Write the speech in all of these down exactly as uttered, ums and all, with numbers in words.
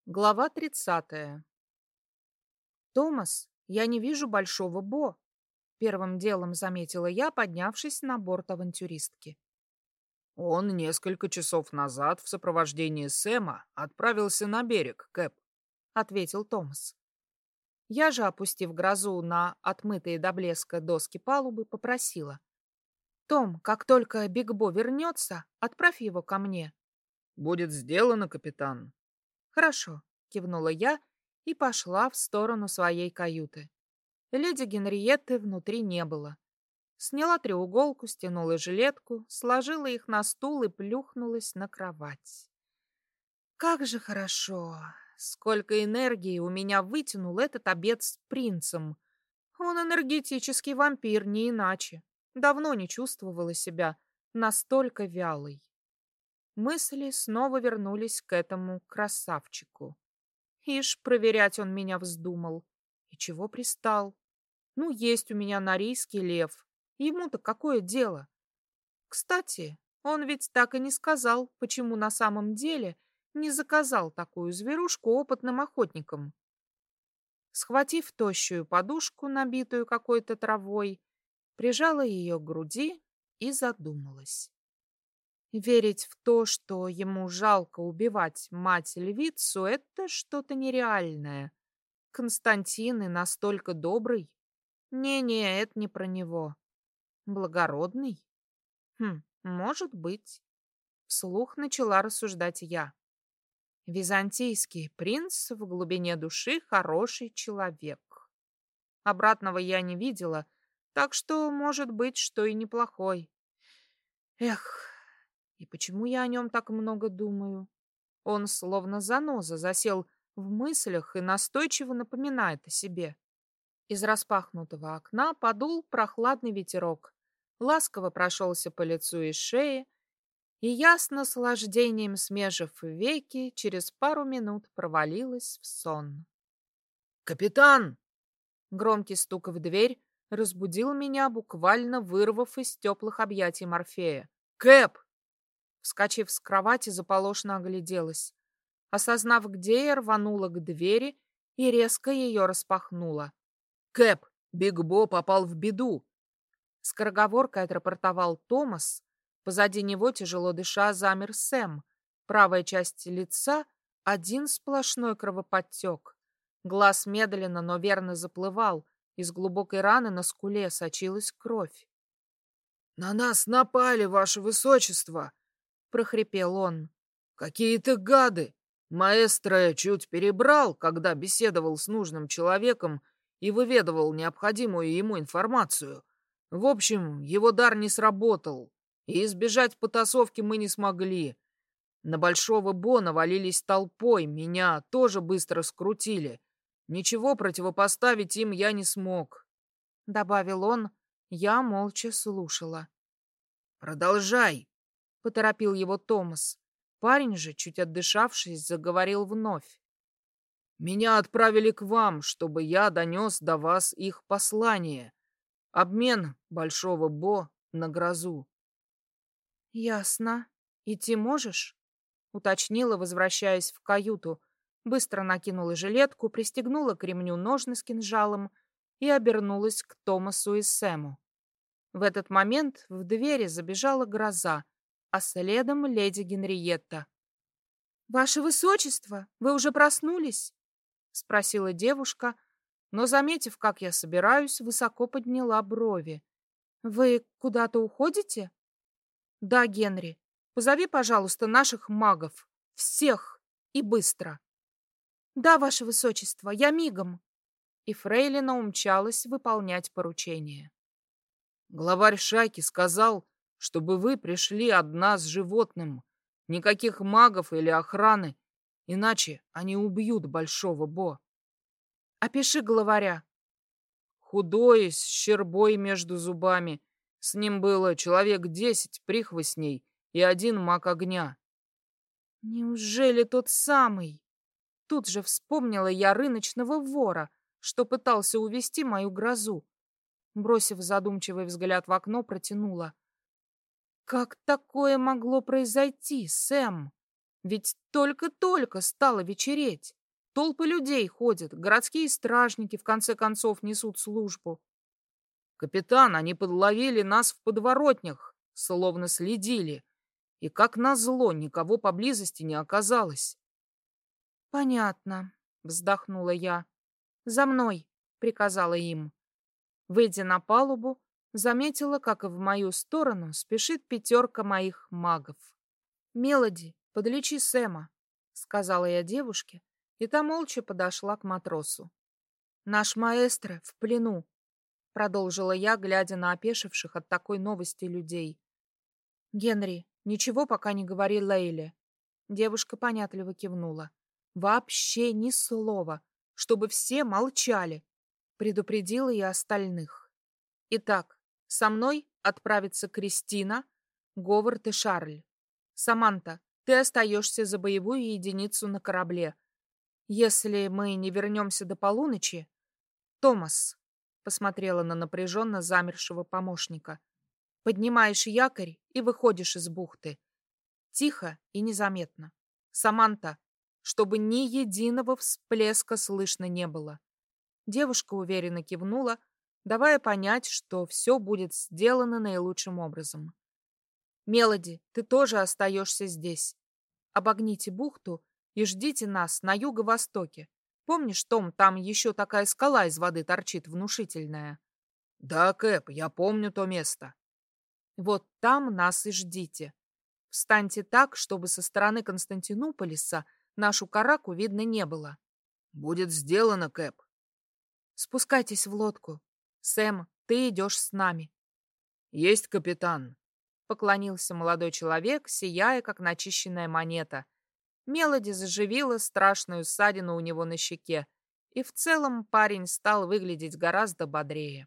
Глава тридцатая. «Томас, я не вижу Большого Бо», — первым делом заметила я, поднявшись на борт авантюристки. Он несколько часов назад в сопровождении Сэма отправился на берег, Кэп, — ответил Томас. Я же, опустив грозу на отмытые до блеска доски палубы, попросила. «Том, как только Биг Бо вернется, отправь его ко мне». Будет сделано, капитан. «Хорошо», — кивнула я и пошла в сторону своей каюты. Леди Генриетты внутри не было. Сняла треуголку, стянула жилетку, сложила их на стул и плюхнулась на кровать. Как же хорошо! Сколько энергии у меня вытянул этот обед с принцем! Он энергетический вампир, не иначе. Давно не чувствовала себя настолько вялой. Мысли снова вернулись к этому красавчику. Ишь, проверять он меня вздумал. И чего пристал? Ну, есть у меня норийский лев. Ему-то какое дело? Кстати, он ведь так и не сказал, почему на самом деле не заказал такую зверушку опытным охотникам. Схватив тощую подушку, набитую какой-то травой, прижала ее к груди и задумалась. Верить в то, что ему жалко убивать мать-львицу, это что-то нереальное. Константин и настолько добрый. Не-не, это не про него. Благородный? Хм, может быть. Вслух начала рассуждать я. Византийский принц в глубине души хороший человек. Обратного я не видела, так что, может быть, что и неплохой. Эх, и почему я о нем так много думаю? Он словно заноза засел в мыслях и настойчиво напоминает о себе. Из распахнутого окна подул прохладный ветерок, ласково прошелся по лицу и шее, и я с наслаждением, смежив веки, через пару минут провалилась в сон. Капитан! Громкий стук в дверь разбудил меня, буквально вырвав из теплых объятий Морфея. Кэп! Вскочив с кровати, заполошно огляделась. Осознав, где я, рванула к двери и резко ее распахнула. Кэп! Биг Бо попал в беду! Скороговоркой отрапортовал Томас. Позади него, тяжело дыша, замер Сэм. Правая часть лица — один сплошной кровоподтек. Глаз медленно, но верно заплывал. Из глубокой раны на скуле сочилась кровь. — На нас напали, ваше высочество! — прохрипел он. — Какие-то гады! Маэстро чуть перебрал, когда беседовал с нужным человеком и выведывал необходимую ему информацию. В общем, его дар не сработал, и избежать потасовки мы не смогли. На Большого Бо навалились толпой, меня тоже быстро скрутили. Ничего противопоставить им я не смог. Добавил он, я молча слушала. «Продолжай!» — поторопил его Томас. Парень же, чуть отдышавшись, заговорил вновь. «Меня отправили к вам, чтобы я донес до вас их послание. Обмен Большого Бо на грозу». «Ясно. Идти можешь?» — уточнила, возвращаясь в каюту. Быстро накинула жилетку, пристегнула к ремню ножны с кинжалом и обернулась к Томасу и Сэму. В этот момент в двери забежала гроза, а следом леди Генриетта. «Ваше высочество, вы уже проснулись?» — спросила девушка, но, заметив, как я собираюсь, высоко подняла брови. «Вы куда-то уходите?» «Да, Генри. Позови, пожалуйста, наших магов. Всех. И быстро». «Да, ваше высочество, я мигом». И фрейлина умчалась выполнять поручение. Главарь шайки сказал, чтобы вы пришли одна с животным. Никаких магов или охраны, иначе они убьют Большого Бо. «Опиши главаря». Худой, с щербой между зубами. С ним было человек десять прихвостней и один маг огня. «Неужели тот самый?» Тут же вспомнила я рыночного вора, что пытался увести мою грозу. Бросив задумчивый взгляд в окно, протянула. «Как такое могло произойти, Сэм? Ведь только-только стало вечереть». Толпы людей ходят, городские стражники, в конце концов, несут службу. Капитан, они подловили нас в подворотнях, словно следили. И, как назло, никого поблизости не оказалось. Понятно, вздохнула я. За мной, приказала им. Выйдя на палубу, заметила, как в мою сторону спешит пятерка моих магов. «Мелоди, подлечи Сэма», — сказала я девушке, и та молча подошла к матросу. «Наш маэстро в плену», — продолжила я, глядя на опешивших от такой новости людей. «Генри, ничего пока не говори Лейле». Девушка понятливо кивнула. «Вообще ни слова, чтобы все молчали», — предупредила я остальных. «Итак, со мной отправится Кристина, Говард и Шарль. Саманта, ты остаешься за боевую единицу на корабле. Если мы не вернемся до полуночи... Томас, посмотрела на напряженно замершего помощника, поднимаешь якорь и выходишь из бухты. Тихо и незаметно. Саманта, чтобы ни единого всплеска слышно не было. Девушка уверенно кивнула, давая понять, что все будет сделано наилучшим образом. «Мелоди, ты тоже остаешься здесь. Обогните бухту и ждите нас на юго-востоке. Помнишь, Том, там еще такая скала из воды торчит внушительная?» «Да, Кэп, я помню то место». «Вот там нас и ждите. Встаньте так, чтобы со стороны Константинополиса нашу караку видно не было». «Будет сделано, Кэп». «Спускайтесь в лодку. Сэм, ты идешь с нами». «Есть, капитан», — поклонился молодой человек, сияя, как начищенная монета. Мелоди заживила страшную ссадину у него на щеке, и в целом парень стал выглядеть гораздо бодрее.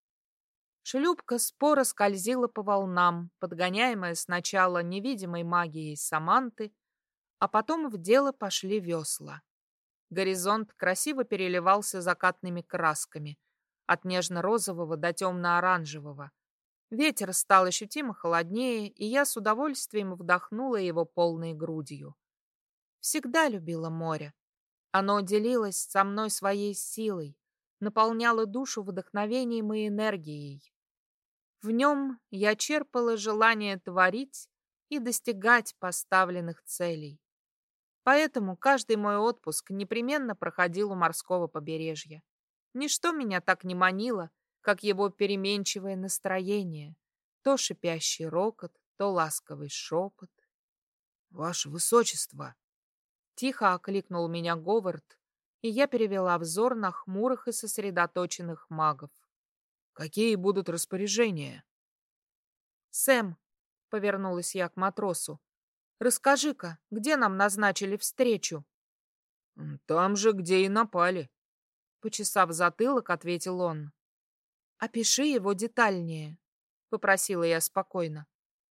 Шлюпка споро скользила по волнам, подгоняемая сначала невидимой магией Саманты, а потом в дело пошли весла. Горизонт красиво переливался закатными красками, от нежно-розового до темно-оранжевого. Ветер стал ощутимо холоднее, и я с удовольствием вдохнула его полной грудью. Всегда любила море. Оно делилось со мной своей силой, наполняло душу вдохновением и энергией. В нем я черпала желание творить и достигать поставленных целей. Поэтому каждый мой отпуск непременно проходил у морского побережья. Ничто меня так не манило, как его переменчивое настроение. То шипящий рокот, то ласковый шепот. «Ваше Высочество!» Тихо окликнул меня Говард, и я перевела взор на хмурых и сосредоточенных магов. «Какие будут распоряжения?» «Сэм», — повернулась я к матросу, — «расскажи-ка, где нам назначили встречу?» «Там же, где и напали», — почесав затылок, ответил он. «Опиши его детальнее», — попросила я спокойно.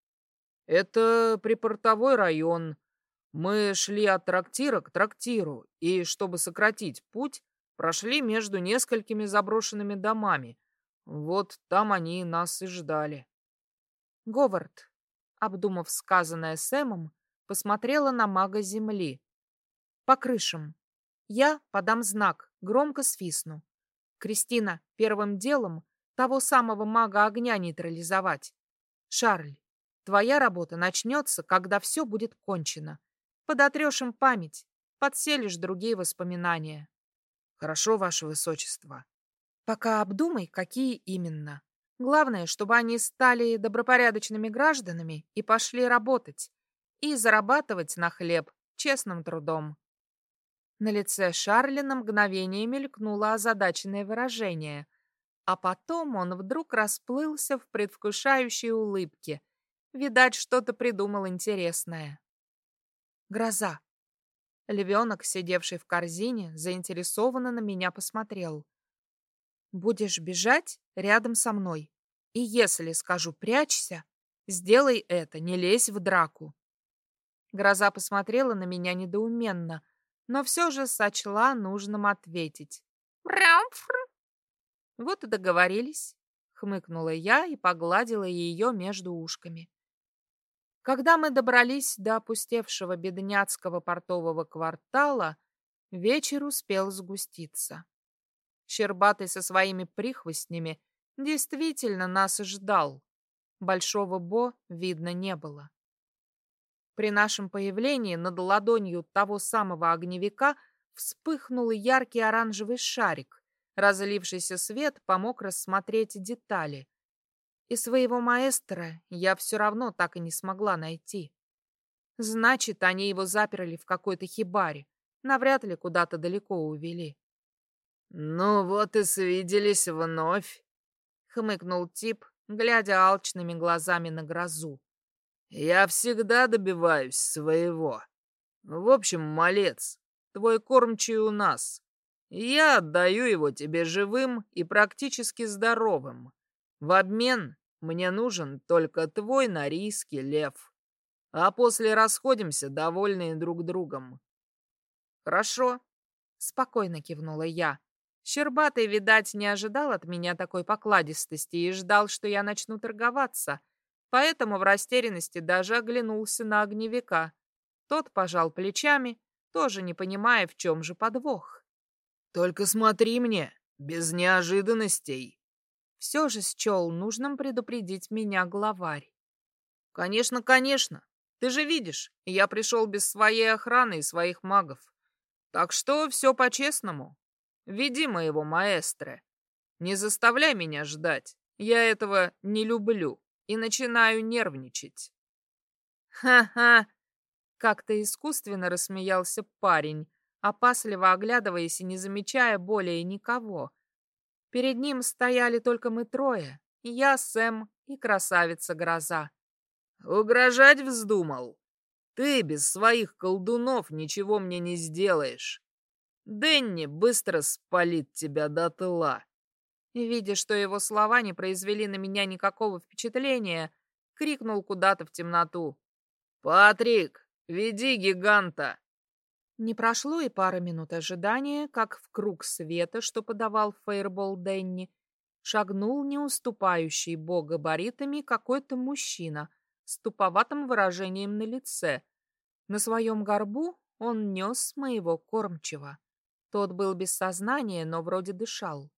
«Это припортовой район. Мы шли от трактира к трактиру, и, чтобы сократить путь, прошли между несколькими заброшенными домами. Вот там они нас и ждали». Говард, обдумав сказанное Сэмом, посмотрела на мага земли. «По крышам. Я подам знак, громко свистну. Кристина, первым делом того самого мага огня нейтрализовать. Шарль, твоя работа начнется, когда все будет кончено. Подотрешь им память, подселишь другие воспоминания». «Хорошо, Ваше Высочество». «Пока обдумай, какие именно. Главное, чтобы они стали добропорядочными гражданами и пошли работать и зарабатывать на хлеб честным трудом». На лице Шарля на мгновение мелькнуло озадаченное выражение, а потом он вдруг расплылся в предвкушающей улыбке. Видать, что-то придумал интересное. «Гроза». Львенок, сидевший в корзине, заинтересованно на меня посмотрел. «Будешь бежать рядом со мной. И если скажу «прячься», сделай это, не лезь в драку». Гроза посмотрела на меня недоуменно, но все же сочла нужным ответить. «Вот и договорились», — хмыкнула я и погладила ее между ушками. Когда мы добрались до опустевшего бедняцкого портового квартала, Вечер успел сгуститься. Щербатый со своими прихвостнями действительно нас ждал. Большого Бо видно не было. При нашем появлении над ладонью того самого огневика вспыхнул яркий оранжевый шарик. Разлившийся свет помог рассмотреть детали. И своего маэстро я все равно так и не смогла найти. Значит, они его заперли в какой-то хибаре. Навряд ли куда-то далеко увели. «Ну вот и свиделись вновь», — хмыкнул тип, глядя алчными глазами на грозу. «Я всегда добиваюсь своего. В общем, малец, твой кормчий у нас. Я отдаю его тебе живым и практически здоровым. В обмен мне нужен только твой норийский лев. А после расходимся, довольные друг другом». «Хорошо», — спокойно кивнула я. Щербатый, видать, не ожидал от меня такой покладистости и ждал, что я начну торговаться, поэтому в растерянности даже оглянулся на огневика. Тот пожал плечами, тоже не понимая, в чем же подвох. «Только смотри мне, без неожиданностей!» Все же счел нужным предупредить меня главарь. «Конечно, конечно. Ты же видишь, я пришел без своей охраны и своих магов. Так что все по-честному. Веди моего маэстро. Не заставляй меня ждать. Я этого не люблю и начинаю нервничать». «Ха-ха!» — как-то искусственно рассмеялся парень, опасливо оглядываясь и не замечая более никого. Перед ним стояли только мы трое — я, Сэм и красавица Гроза. «Угрожать вздумал? Ты без своих колдунов ничего мне не сделаешь. Дэнни быстро спалит тебя дотла». Видя, что его слова не произвели на меня никакого впечатления, крикнул куда-то в темноту. «Патрик, веди гиганта!» Не прошло и пары минут ожидания, как в круг света, что подавал фейербол Дэнни, шагнул не уступающий Бо габаритами какой-то мужчина с туповатым выражением на лице. На своем горбу он нес моего кормчего. Тот был без сознания, но вроде дышал.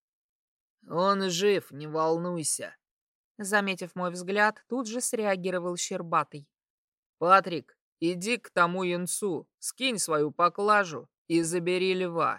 «Он жив, не волнуйся», — заметив мой взгляд, тут же среагировал Щербатый. «Патрик, иди к тому юнцу, скинь свою поклажу и забери льва».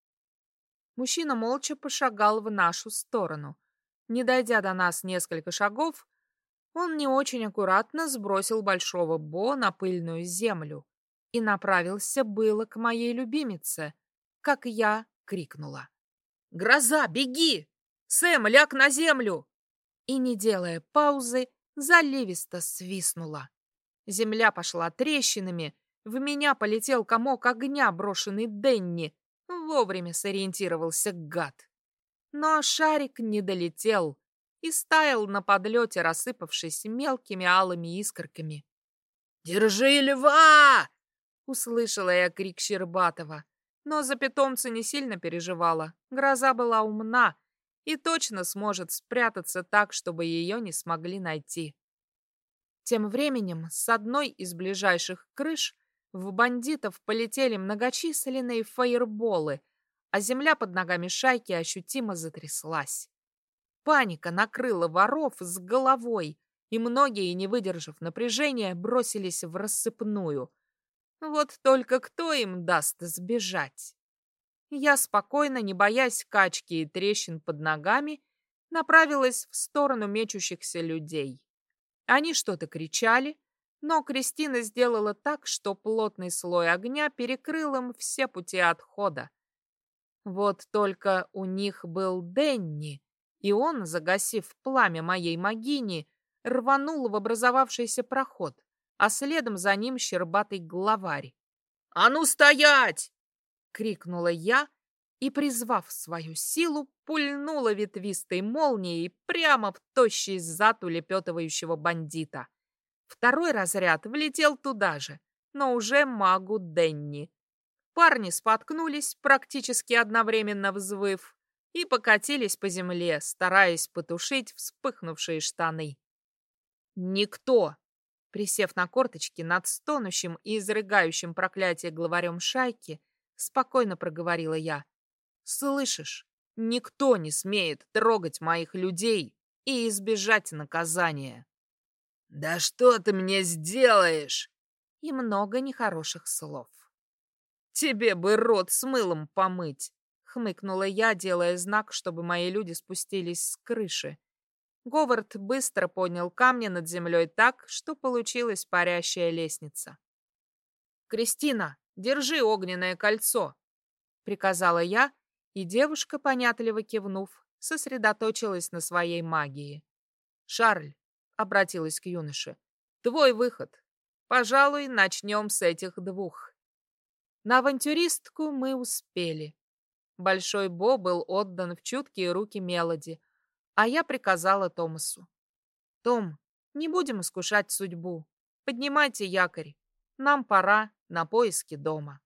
Мужчина молча пошагал в нашу сторону. Не дойдя до нас несколько шагов, он не очень аккуратно сбросил большого Бо на пыльную землю и направился было к моей любимице, как я крикнула. «Гроза, беги! Сэм, ляг на землю!» И, не делая паузы, заливисто свистнула. Земля пошла трещинами, в меня полетел комок огня, брошенный Дэнни. Вовремя сориентировался гад. Но шарик не долетел и стаял на подлете, рассыпавшись мелкими алыми искорками. «Держи льва!» — услышала я крик Щербатова. Но за питомца не сильно переживала. Гроза была умна и точно сможет спрятаться так, чтобы ее не смогли найти. Тем временем с одной из ближайших крыш в бандитов полетели многочисленные фаерболы, а земля под ногами шайки ощутимо затряслась. Паника накрыла воров с головой, и многие, не выдержав напряжения, бросились в рассыпную. Вот только кто им даст сбежать? Я спокойно, не боясь качки и трещин под ногами, направилась в сторону мечущихся людей. Они что-то кричали, но Кристина сделала так, что плотный слой огня перекрыл им все пути отхода. Вот только у них был Дэнни, и он, загасив пламя моей могини, рванул в образовавшийся проход, а следом за ним щербатый главарь. «А ну стоять!» — крикнула я и, призвав свою силу, пульнула ветвистой молнией прямо в тощий зад улепетывающего бандита. Второй разряд влетел туда же, но уже магу Дэнни. Парни споткнулись, практически одновременно взвыв, и покатились по земле, стараясь потушить вспыхнувшие штаны. Никто, присев на корточки над стонущим и изрыгающим проклятие главарем шайки, спокойно проговорила я. Слышишь, никто не смеет трогать моих людей и избежать наказания. Да что ты мне сделаешь? И много нехороших слов. Тебе бы рот с мылом помыть, хмыкнула я, делая знак, чтобы мои люди спустились с крыши. Говард быстро поднял камни над землей так, что получилась парящая лестница. «Кристина, держи огненное кольцо!» — приказала я, и девушка, понятливо кивнув, сосредоточилась на своей магии. «Шарль», — обратилась к юноше, — «твой выход. Пожалуй, начнем с этих двух». На авантюристку мы успели. Большой Бо был отдан в чуткие руки Мелоди, а я приказала Томасу. «Том, не будем искушать судьбу. Поднимайте якорь. Нам пора на поиски дома».